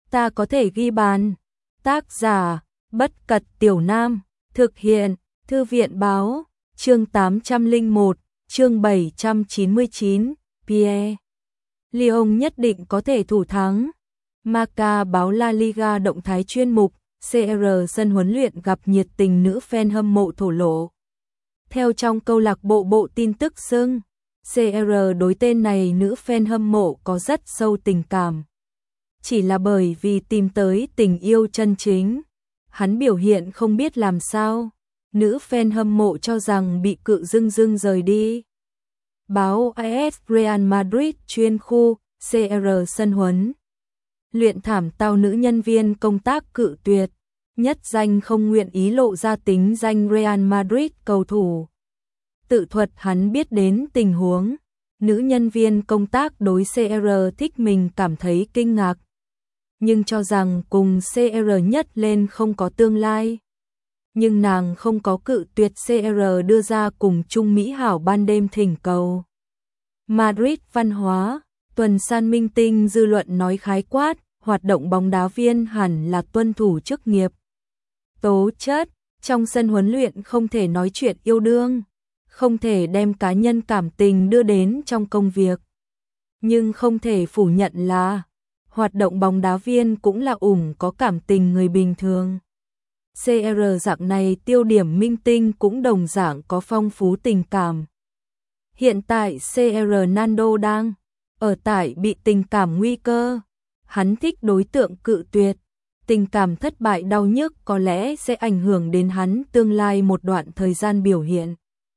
ta có thể ghi bàn. Tác giả, Bất Cật Tiểu Nam, thực hiện, Thư viện Báo, chương 801, chương 799, Pierre. Lyon nhất định có thể thủ thắng. Marca báo La Liga động thái chuyên mục, CR sân huấn luyện gặp nhiệt tình nữ fan hâm mộ thổ lộ. Theo trong câu lạc bộ tin tức xưng, CR đối tên này nữ fan hâm mộ có rất sâu tình cảm. Chỉ là bởi vì tìm tới tình yêu chân chính, hắn biểu hiện không biết làm sao, nữ fan hâm mộ cho rằng bị cự dưng rời đi. Báo AS Real Madrid chuyên khu, CR sân huấn luyện thảm tao nữ nhân viên công tác cự tuyệt, nhất danh không nguyện ý lộ ra tính danh Real Madrid cầu thủ. Tự thuật hắn biết đến tình huống, nữ nhân viên công tác đối CR thích mình cảm thấy kinh ngạc, nhưng cho rằng cùng CR nhất lên không có tương lai. Nhưng nàng không có cự tuyệt CR đưa ra cùng chung mỹ hảo ban đêm thỉnh cầu. Madrid văn hóa, tuần san minh tinh dư luận nói khái quát, hoạt động bóng đá viên hẳn là tuân thủ chức nghiệp. Tố chất, trong sân huấn luyện không thể nói chuyện yêu đương, không thể đem cá nhân cảm tình đưa đến trong công việc. Nhưng không thể phủ nhận là, hoạt động bóng đá viên cũng là có cảm tình người bình thường. CR dạng này tiêu điểm minh tinh cũng đồng dạng có phong phú tình cảm. Hiện tại CR Ronaldo đang ở tại bị tình cảm nguy cơ. Hắn thích đối tượng cự tuyệt. Tình cảm thất bại đau nhức có lẽ sẽ ảnh hưởng đến hắn tương lai một đoạn thời gian biểu hiện.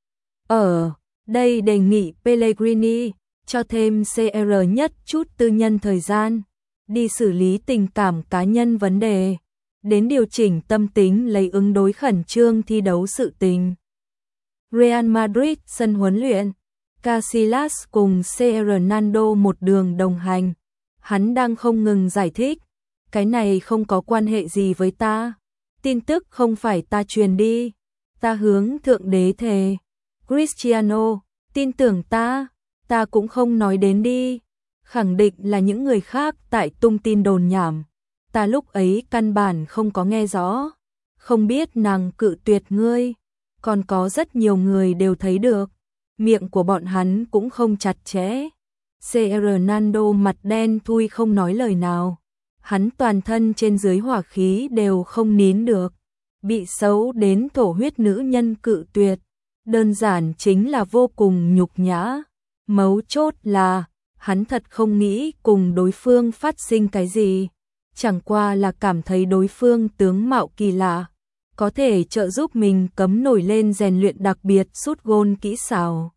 Ở đây đề nghị Pellegrini cho thêm CR nhất chút tư nhân thời gian, đi xử lý tình cảm cá nhân vấn đề, đến điều chỉnh tâm tính lấy ứng đối khẩn trương thi đấu sự tình. Real Madrid sân huấn luyện, Casillas cùng CR Ronaldo một đường đồng hành, hắn đang không ngừng giải thích, cái này không có quan hệ gì với ta, tin tức không phải ta truyền đi, ta hướng thượng đế thề. Cristiano, tin tưởng ta cũng không nói đến đi, khẳng định là những người khác tại tung tin đồn nhảm, ta lúc ấy căn bản không có nghe rõ, không biết nàng cự tuyệt ngươi, còn có rất nhiều người đều thấy được, miệng của bọn hắn cũng không chặt chẽ. CR Ronaldo mặt đen thui không nói lời nào, hắn toàn thân trên dưới hỏa khí đều không nín được, bị xấu đến thổ huyết nữ nhân cự tuyệt, đơn giản chính là vô cùng nhục nhã. Mấu chốt là, hắn thật không nghĩ cùng đối phương phát sinh cái gì, chẳng qua là cảm thấy đối phương tướng mạo kỳ lạ, có thể trợ giúp mình cấm nổi lên rèn luyện đặc biệt sút gôn kỹ xảo.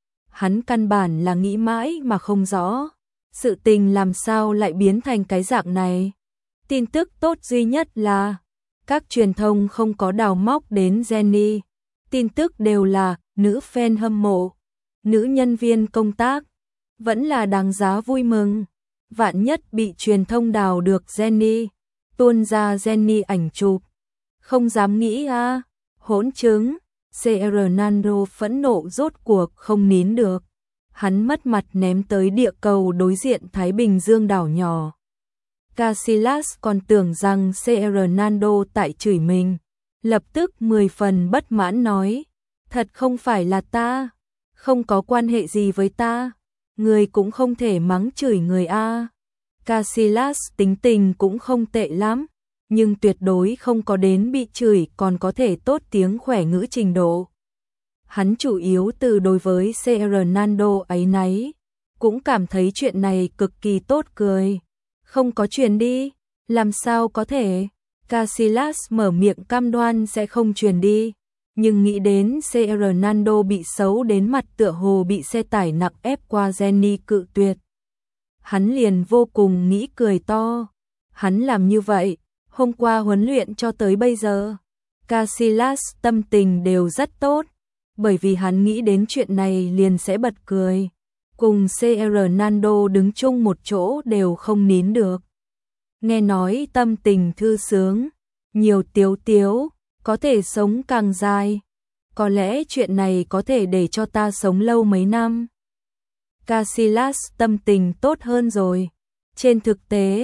Hắn căn bản là nghĩ mãi mà không rõ, sự tình làm sao lại biến thành cái dạng này. Tin tức tốt duy nhất là, các truyền thông không có đào móc đến Jenny, tin tức đều là nữ fan hâm mộ, nữ nhân viên công tác, vẫn là đáng giá vui mừng. Vạn nhất bị truyền thông đào được Jenny, tuôn ra Jenny ảnh chụp, không dám nghĩ a, hỗn chứng. CR Ronaldo phẫn nộ rốt cuộc không nín được, hắn mất mặt ném tới địa cầu đối diện Thái Bình Dương đảo nhỏ. Casillas còn tưởng rằng CR Ronaldo tại chửi mình, lập tức 10 phần bất mãn nói, thật không phải là ta, không có quan hệ gì với ta, người cũng không thể mắng chửi người a. Casillas tính tình cũng không tệ lắm, nhưng tuyệt đối không có đến bị chửi còn có thể tốt tiếng khỏe ngữ trình độ. Hắn chủ yếu từ đối với CR Ronaldo ấy nấy, cũng cảm thấy chuyện này cực kỳ tốt cười. Không có truyền đi, làm sao có thể? Casillas mở miệng cam đoan sẽ không truyền đi, nhưng nghĩ đến CR Ronaldo bị xấu đến mặt tựa hồ bị xe tải nặng ép qua Jenny cự tuyệt. Hắn liền vô cùng nghĩ cười to. Hắn làm như vậy, hôm qua huấn luyện cho tới bây giờ, Casillas tâm tình đều rất tốt, bởi vì hắn nghĩ đến chuyện này liền sẽ bật cười. Cùng CR Ronaldo đứng chung một chỗ đều không nín được. Nghe nói tâm tình thư sướng, nhiều tiếu tiếu, có thể sống càng dài. Có lẽ chuyện này có thể để cho ta sống lâu mấy năm. Casillas tâm tình tốt hơn rồi. Trên thực tế,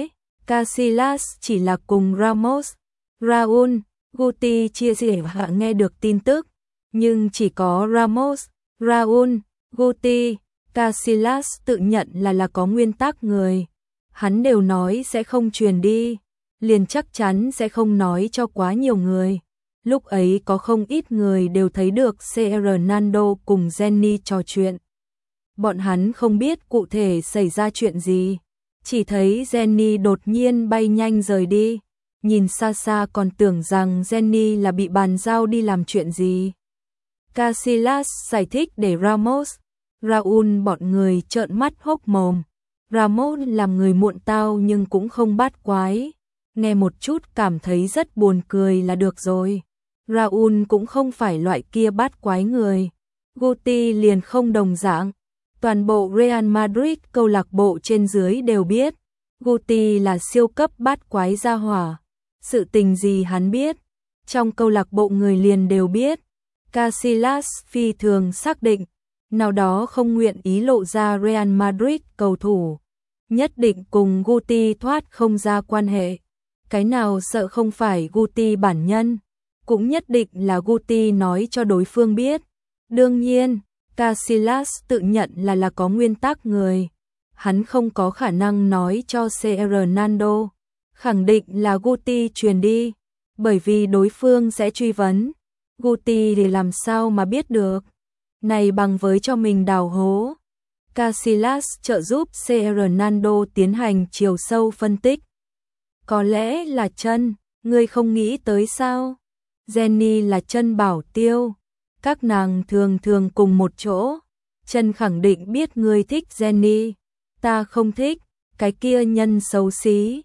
Casillas chỉ là cùng Ramos, Raúl, Guti chia sẻ và nghe được tin tức, nhưng chỉ có Ramos, Raúl, Guti, Casillas tự nhận là có nguyên tắc người. Hắn đều nói sẽ không truyền đi, liền chắc chắn sẽ không nói cho quá nhiều người. Lúc ấy có không ít người đều thấy được Fernando cùng Jenny trò chuyện. Bọn hắn không biết cụ thể xảy ra chuyện gì, chỉ thấy Jenny đột nhiên bay nhanh rời đi, nhìn xa xa còn tưởng rằng Jenny là bị bàn giao đi làm chuyện gì. Casillas giải thích để Ramos, Raúl bọn người trợn mắt hốc mồm. Ramos làm người muộn tao nhưng cũng không bát quái, nghe một chút cảm thấy rất buồn cười là được rồi. Raúl cũng không phải loại kia bát quái người. Guti liền không đồng dạng. Toàn bộ Real Madrid câu lạc bộ trên dưới đều biết, Guti là siêu cấp bát quái gia hỏa. Sự tình gì hắn biết, trong câu lạc bộ người liền đều biết. Casillas phi thường xác định, nào đó không nguyện ý lộ ra Real Madrid cầu thủ, nhất định cùng Guti thoát không ra quan hệ. Cái nào sợ không phải Guti bản nhân, cũng nhất định là Guti nói cho đối phương biết. Đương nhiên, Casillas tự nhận là có nguyên tắc người. Hắn không có khả năng nói cho Fernando, khẳng định là Guti truyền đi, bởi vì đối phương sẽ truy vấn. Guti thì làm sao mà biết được, này bằng với cho mình đào hố. Casillas trợ giúp Fernando tiến hành chiều sâu phân tích. Có lẽ là chân, ngươi không nghĩ tới sao? Jenny là chân bảo tiêu, các nàng thường thường cùng một chỗ. Chân khẳng định biết ngươi thích Jenny, ta không thích, cái kia nhân xấu xí.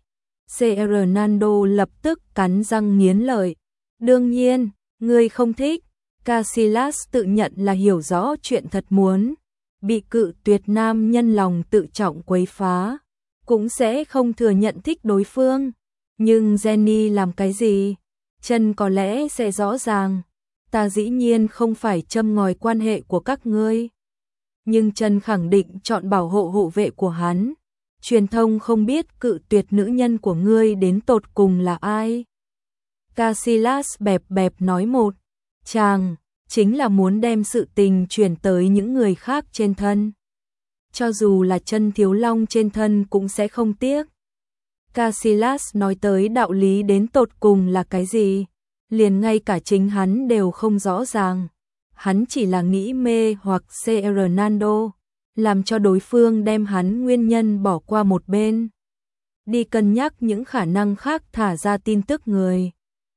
Fernando lập tức cắn răng nghiến lợi. Đương nhiên, ngươi không thích. Casillas tự nhận là hiểu rõ chuyện thật, muốn bị cự tuyệt nam nhân lòng tự trọng quấy phá, cũng sẽ không thừa nhận thích đối phương. Nhưng Jenny làm cái gì? Chân có lẽ sẽ rõ ràng. Ta dĩ nhiên không phải châm ngòi quan hệ của các ngươi. Nhưng Chân khẳng định chọn bảo hộ hộ vệ của hắn. Truyền thông không biết cự tuyệt nữ nhân của ngươi đến tột cùng là ai. Casillas bẹp bẹp nói một chàng, chính là muốn đem sự tình truyền tới những người khác trên thân. Cho dù là Chân Thiếu Long trên thân cũng sẽ không tiếc. Casillas nói tới đạo lý đến tột cùng là cái gì, liền ngay cả chính hắn đều không rõ ràng. Hắn chỉ là nghĩ mê hoặc Fernando, làm cho đối phương đem hắn nguyên nhân bỏ qua một bên, đi cân nhắc những khả năng khác thả ra tin tức người.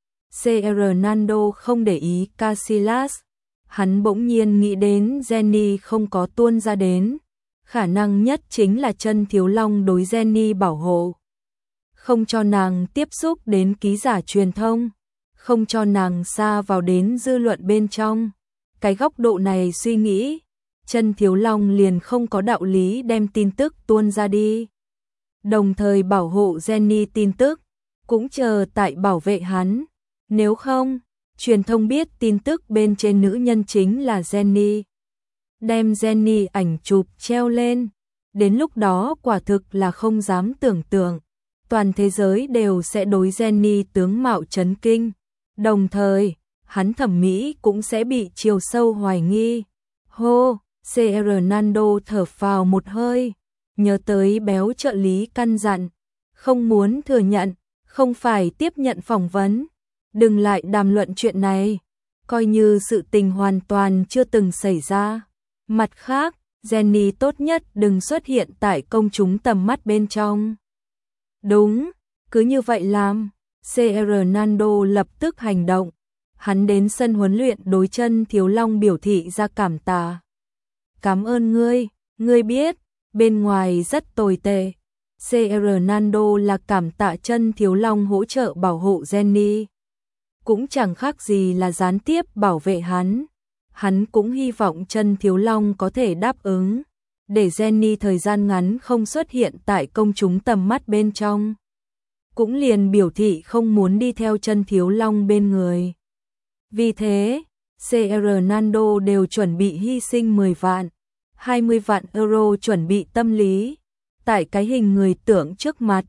Fernando không để ý Casillas, hắn bỗng nhiên nghĩ đến Jenny không có tuôn ra đến, khả năng nhất chính là Chân Thiếu Long đối Jenny bảo hộ, không cho nàng tiếp xúc đến ký giả truyền thông, không cho nàng xa vào đến dư luận bên trong. Cái góc độ này suy nghĩ, Chân Thiếu Long liền không có đạo lý đem tin tức tuôn ra đi. Đồng thời bảo hộ Jenny tin tức, cũng chờ tại bảo vệ hắn. Nếu không, truyền thông biết tin tức bên trên nữ nhân chính là Jenny, đem Jenny ảnh chụp treo lên. Đến lúc đó quả thực là không dám tưởng tượng, toàn thế giới đều sẽ đối Jenny tướng mạo chấn kinh. Đồng thời, hắn thẩm mỹ cũng sẽ bị chiều sâu hoài nghi. Hô, Fernando thở phào một hơi, nhớ tới béo trợ lý căn dặn, không muốn thừa nhận, không phải tiếp nhận phỏng vấn. Đừng lại đàm luận chuyện này, coi như sự tình hoàn toàn chưa từng xảy ra. Mặt khác, Jenny tốt nhất đừng xuất hiện tại công chúng tầm mắt bên trong. Đúng, cứ như vậy làm. Fernando lập tức hành động. Hắn đến sân huấn luyện đối Chân Thiếu Long biểu thị ra cảm tạ. Cảm ơn ngươi biết, bên ngoài rất tồi tệ. Fernando là cảm tạ Chân Thiếu Long hỗ trợ bảo hộ Jenny, cũng chẳng khác gì là gián tiếp bảo vệ hắn. Hắn cũng hy vọng Chân Thiếu Long có thể đáp ứng, để Jenny thời gian ngắn không xuất hiện tại công chúng tầm mắt bên trong. Cũng liền biểu thị không muốn đi theo Chân Thiếu Long bên người. Vì thế, Fernando đều chuẩn bị hy sinh 10 vạn, 20 vạn euro chuẩn bị tâm lý. Tại cái hình người tưởng trước mặt,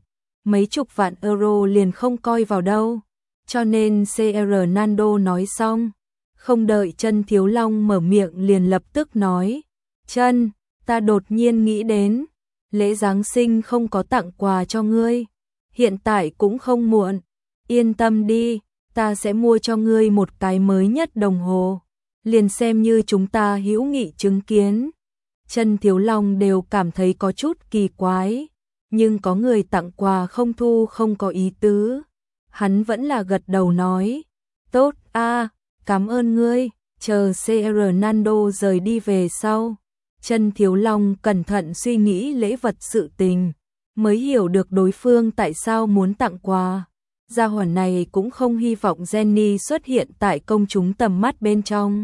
mấy chục vạn euro liền không coi vào đâu. Cho nên CR Nando nói xong, không đợi Chân Thiếu Long mở miệng liền lập tức nói, Chân, ta đột nhiên nghĩ đến, lễ Giáng sinh không có tặng quà cho ngươi, hiện tại cũng không muộn, yên tâm đi, ta sẽ mua cho ngươi một cái mới nhất đồng hồ, liền xem như chúng ta hữu nghị chứng kiến. Chân Thiếu Long đều cảm thấy có chút kỳ quái, nhưng có người tặng quà không thu không có ý tứ. Hắn vẫn là gật đầu nói, tốt a, cảm ơn ngươi, chờ CR Nando rời đi về sau. Chân Thiếu Long cẩn thận suy nghĩ lễ vật sự tình, mới hiểu được đối phương tại sao muốn tặng quà. Gia hỏa này cũng không hy vọng Jenny xuất hiện tại công chúng tầm mắt bên trong.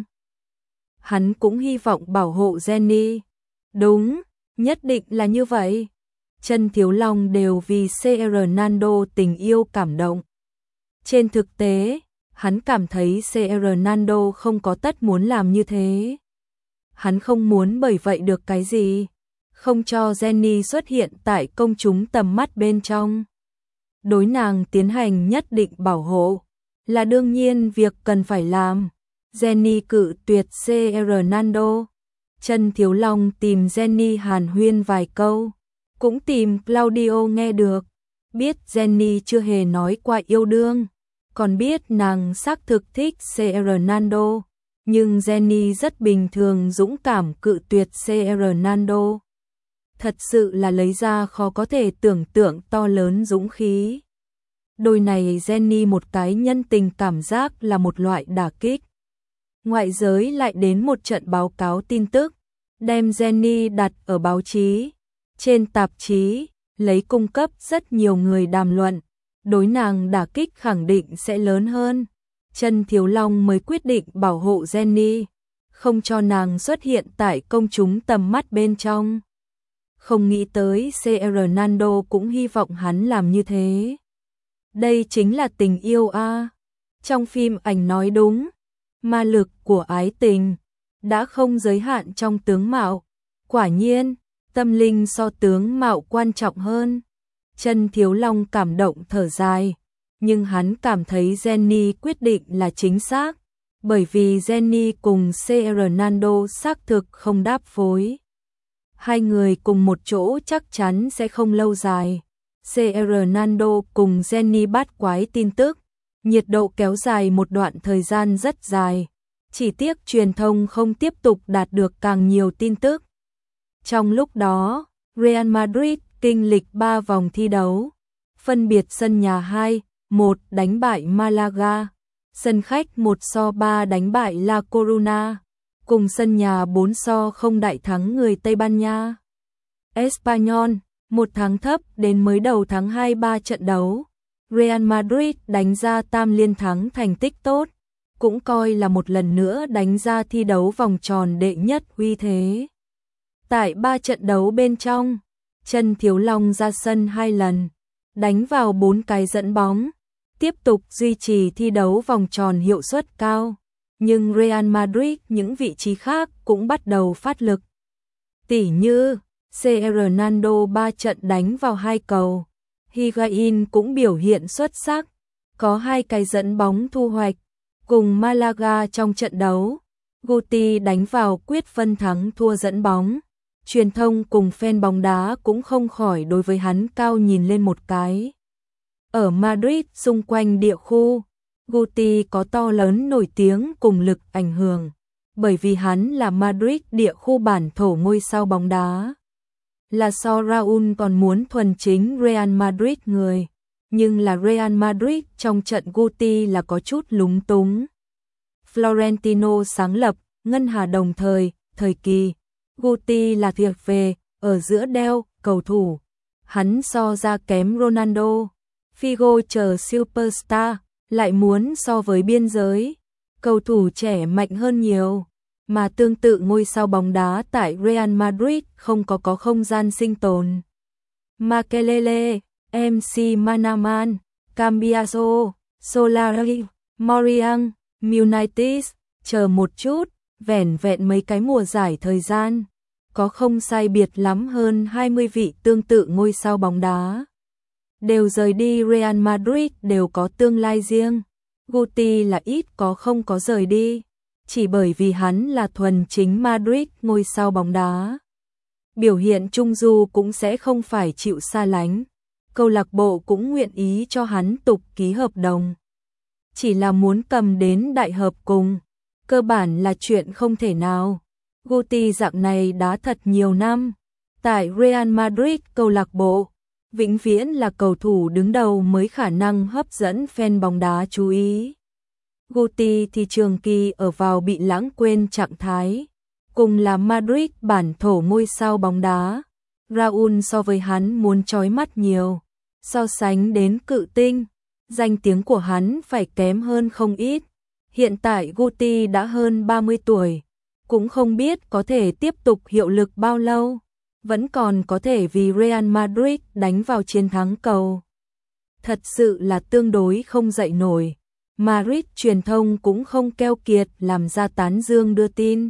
Hắn cũng hy vọng bảo hộ Jenny. Đúng, nhất định là như vậy. Chân Thiếu Long đều vì CR Nando tình yêu cảm động. Trên thực tế, hắn cảm thấy CR Nando không có tất muốn làm như thế. Hắn không muốn bởi vậy được cái gì, không cho Jenny xuất hiện tại công chúng tầm mắt bên trong. Đối nàng tiến hành nhất định bảo hộ, là đương nhiên việc cần phải làm. Jenny cự tuyệt CR Nando. Chân Thiếu Long tìm Jenny hàn huyên vài câu, cũng tìm Claudio nghe được. Biết Jenny chưa hề nói qua yêu đương, còn biết nàng xác thực thích CR Nando. Nhưng Jenny rất bình thường dũng cảm cự tuyệt CR Nando. Thật sự là lấy ra khó có thể tưởng tượng to lớn dũng khí. Đôi này Jenny một cái nhân tình cảm giác là một loại đả kích. Ngoại giới lại đến một trận báo cáo tin tức, đem Jenny đặt ở báo chí, trên tạp chí, lấy cung cấp rất nhiều người đàm luận. Đối nàng đả kích khẳng định sẽ lớn hơn. Chân Thiếu Long mới quyết định bảo hộ Jenny, không cho nàng xuất hiện tại công chúng tầm mắt bên trong. Không nghĩ tới CR Nando cũng hy vọng hắn làm như thế. Đây chính là tình yêu a. Trong phim ảnh nói đúng, ma lực của ái tình đã không giới hạn trong tướng mạo. Quả nhiên, tâm linh so tướng mạo quan trọng hơn. Chân Thiếu Long cảm động thở dài. Nhưng hắn cảm thấy Jenny quyết định là chính xác, bởi vì Jenny cùng CR Nando xác thực không đáp phối. Hai người cùng một chỗ chắc chắn sẽ không lâu dài. CR Nando cùng Jenny bắt quái tin tức, nhiệt độ kéo dài một đoạn thời gian rất dài. Chỉ tiếc truyền thông không tiếp tục đạt được càng nhiều tin tức. Trong lúc đó, Real Madrid kinh lịch 3 vòng thi đấu, phân biệt sân nhà 2-1 đánh bại Malaga, sân khách 1-3 đánh bại La Coruna, cùng sân nhà 4-0 đại thắng người Tây Ban Nha. Espanyol, một tháng thấp đến mới đầu tháng 2 3 trận đấu. Real Madrid đánh ra tam liên thắng thành tích tốt, cũng coi là một lần nữa đánh ra thi đấu vòng tròn đệ nhất uy thế. Tại 3 trận đấu bên trong, Chân Thiếu Long ra sân 2 lần, đánh vào 4 cái dẫn bóng, tiếp tục duy trì thi đấu vòng tròn hiệu suất cao. Nhưng Real Madrid những vị trí khác cũng bắt đầu phát lực. Tỉ như, CR Nando 3 trận đánh vào 2 cầu, Higuain cũng biểu hiện xuất sắc, có 2 cái dẫn bóng thu hoạch. Cùng Malaga trong trận đấu, Guti đánh vào quyết phân thắng thua dẫn bóng. Truyền thông cùng fan bóng đá cũng không khỏi đối với hắn cao nhìn lên một cái. Ở Madrid xung quanh địa khu, Guti có to lớn nổi tiếng cùng lực ảnh hưởng, bởi vì hắn là Madrid địa khu bản thổ ngôi sao bóng đá. Là so Raúl còn muốn thuần chính Real Madrid người, nhưng là Real Madrid trong trận Guti là có chút lúng túng. Florentino sáng lập, ngân hà đồng thời kỳ, Guti là thuộc về, ở giữa đeo, cầu thủ. Hắn so ra kém Ronaldo, Figo chờ superstar, lại muốn so với biên giới. Cầu thủ trẻ mạnh hơn nhiều, mà tương tự ngôi sao bóng đá tại Real Madrid không có không gian sinh tồn. Makelele, MC Manaman, Cambiaso, Solari, Moriang, Munitis, chờ một chút, vẻn vẹn mấy cái mùa giải thời gian, có không sai biệt lắm hơn 20 vị tương tự ngôi sao bóng đá. đều rời đi Real Madrid đều có tương lai riêng. Guti là ít có không có rời đi, chỉ bởi vì hắn là thuần chính Madrid ngôi sao bóng đá. Biểu hiện trung du cũng sẽ không phải chịu xa lánh. Câu lạc bộ cũng nguyện ý cho hắn tục ký hợp đồng. Chỉ là muốn cầm đến đại hợp cùng, cơ bản là chuyện không thể nào. Guti dạng này đá thật nhiều năm. Tại Real Madrid câu lạc bộ, vĩnh viễn là cầu thủ đứng đầu mới khả năng hấp dẫn fan bóng đá chú ý. Guti thì trường kỳ ở vào bị lãng quên trạng thái. Cùng là Madrid bản thổ ngôi sao bóng đá, Raúl so với hắn muốn chói mắt nhiều. So sánh đến cự tinh, danh tiếng của hắn phải kém hơn không ít. Hiện tại Guti đã hơn 30 tuổi, cũng không biết có thể tiếp tục hiệu lực bao lâu, vẫn còn có thể vì Real Madrid đánh vào chiến thắng cầu. Thật sự là tương đối không dậy nổi. Madrid truyền thông cũng không keo kiệt làm ra tán dương đưa tin.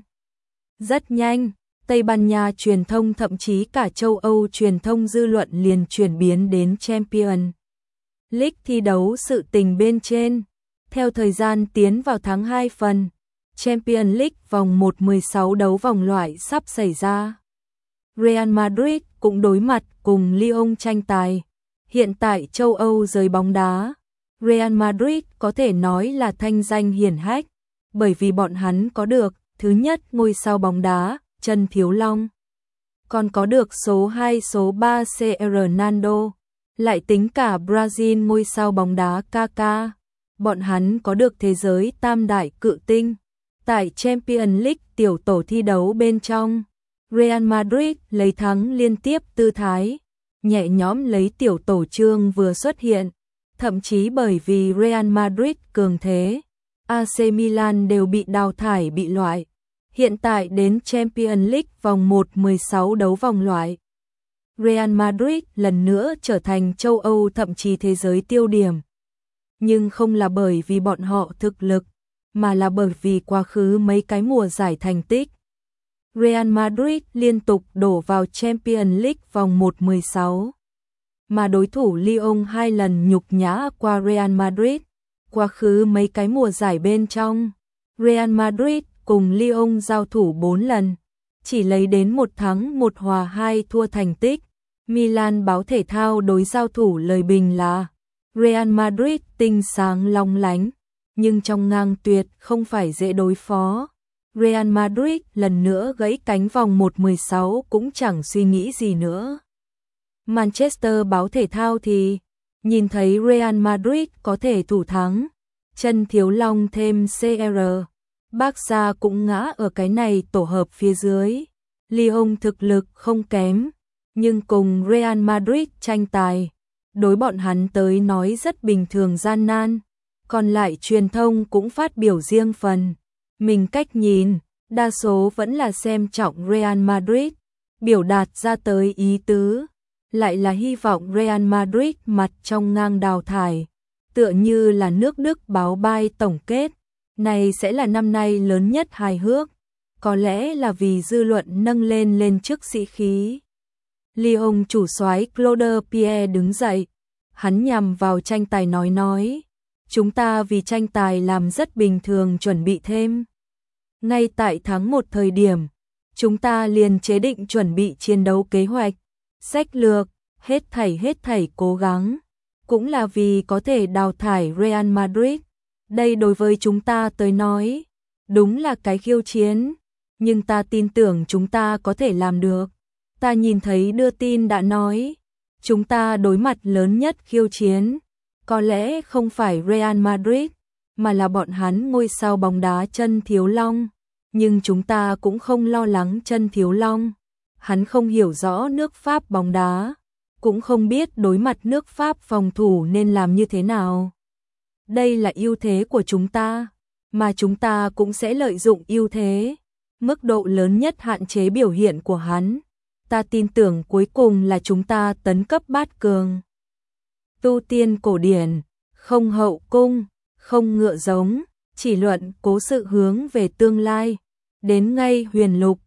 Rất nhanh, Tây Ban Nha truyền thông thậm chí cả châu Âu truyền thông dư luận liền chuyển biến đến Champions League thi đấu sự tình bên trên. Theo thời gian tiến vào tháng 2 phần, Champions League vòng 1/16 đấu vòng loại sắp xảy ra. Real Madrid cũng đối mặt cùng Lyon tranh tài. Hiện tại châu Âu giới bóng đá, Real Madrid có thể nói là thanh danh hiển hách, bởi vì bọn hắn có được thứ nhất ngôi sao bóng đá, Trần Thiếu Long. Còn có được số 2 số 3 CR Ronaldo, lại tính cả Brazil ngôi sao bóng đá Kaká. Bọn hắn có được thế giới tam đại cự tinh. Tại Champions League tiểu tổ thi đấu bên trong, Real Madrid lấy thắng liên tiếp tư thái, nhẹ nhõm lấy tiểu tổ chương vừa xuất hiện, thậm chí bởi vì Real Madrid cường thế, AC Milan đều bị đào thải bị loại. Hiện tại đến Champions League vòng 1/16 đấu vòng loại, Real Madrid lần nữa trở thành châu Âu thậm chí thế giới tiêu điểm. Nhưng không là bởi vì bọn họ thực lực, mà là bởi vì quá khứ mấy cái mùa giải thành tích. Real Madrid liên tục đổ vào Champions League vòng 1/16, mà đối thủ Lyon 2 lần nhục nhã qua Real Madrid. Quá khứ mấy cái mùa giải bên trong, Real Madrid cùng Lyon giao thủ 4 lần, chỉ lấy đến 1 thắng 1 hòa 2 thua thành tích. Milan báo thể thao đối giao thủ lời bình là Real Madrid tinh sáng long lánh, nhưng trong ngang tuyệt không phải dễ đối phó. Real Madrid lần nữa gãy cánh vòng 1/16 cũng chẳng suy nghĩ gì nữa. Manchester báo thể thao thì nhìn thấy Real Madrid có thể thủ thắng, Trần Thiếu Long thêm CR. Barca cũng ngã ở cái này tổ hợp phía dưới. Lyon thực lực không kém, nhưng cùng Real Madrid tranh tài, đối bọn hắn tới nói rất bình thường gian nan. Còn lại truyền thông cũng phát biểu riêng phần mình cách nhìn, đa số vẫn là xem trọng Real Madrid, biểu đạt ra tới ý tứ, lại là hy vọng Real Madrid mặt trong ngang đào thải, tựa như là nước Đức báo bay tổng kết, này sẽ là năm nay lớn nhất hài hước, có lẽ là vì dư luận nâng lên trước sĩ khí. Lyon chủ soái Claude Pierre đứng dậy, hắn nhằm vào tranh tài nói, chúng ta vì tranh tài làm rất bình thường chuẩn bị thêm. Ngay tại tháng 1 thời điểm, chúng ta liền chế định chuẩn bị chiến đấu kế hoạch, sách lược, hết thảy cố gắng, cũng là vì có thể đào thải Real Madrid. Đây đối với chúng ta tới nói, đúng là cái khiêu chiến, nhưng ta tin tưởng chúng ta có thể làm được. Ta nhìn thấy đưa tin đã nói, chúng ta đối mặt lớn nhất khiêu chiến, có lẽ không phải Real Madrid, mà là bọn hắn ngôi sao bóng đá Trần Thiếu Long. Nhưng chúng ta cũng không lo lắng Trần Thiếu Long. Hắn không hiểu rõ nước Pháp bóng đá, cũng không biết đối mặt nước Pháp phòng thủ nên làm như thế nào. Đây là ưu thế của chúng ta, mà chúng ta cũng sẽ lợi dụng ưu thế, mức độ lớn nhất hạn chế biểu hiện của hắn. Ta tin tưởng cuối cùng là chúng ta tấn cấp bát cường. Tu tiên cổ điển, không hậu cung, không ngựa giống, chỉ luận cố sự hướng về tương lai. Đến ngay huyền lục,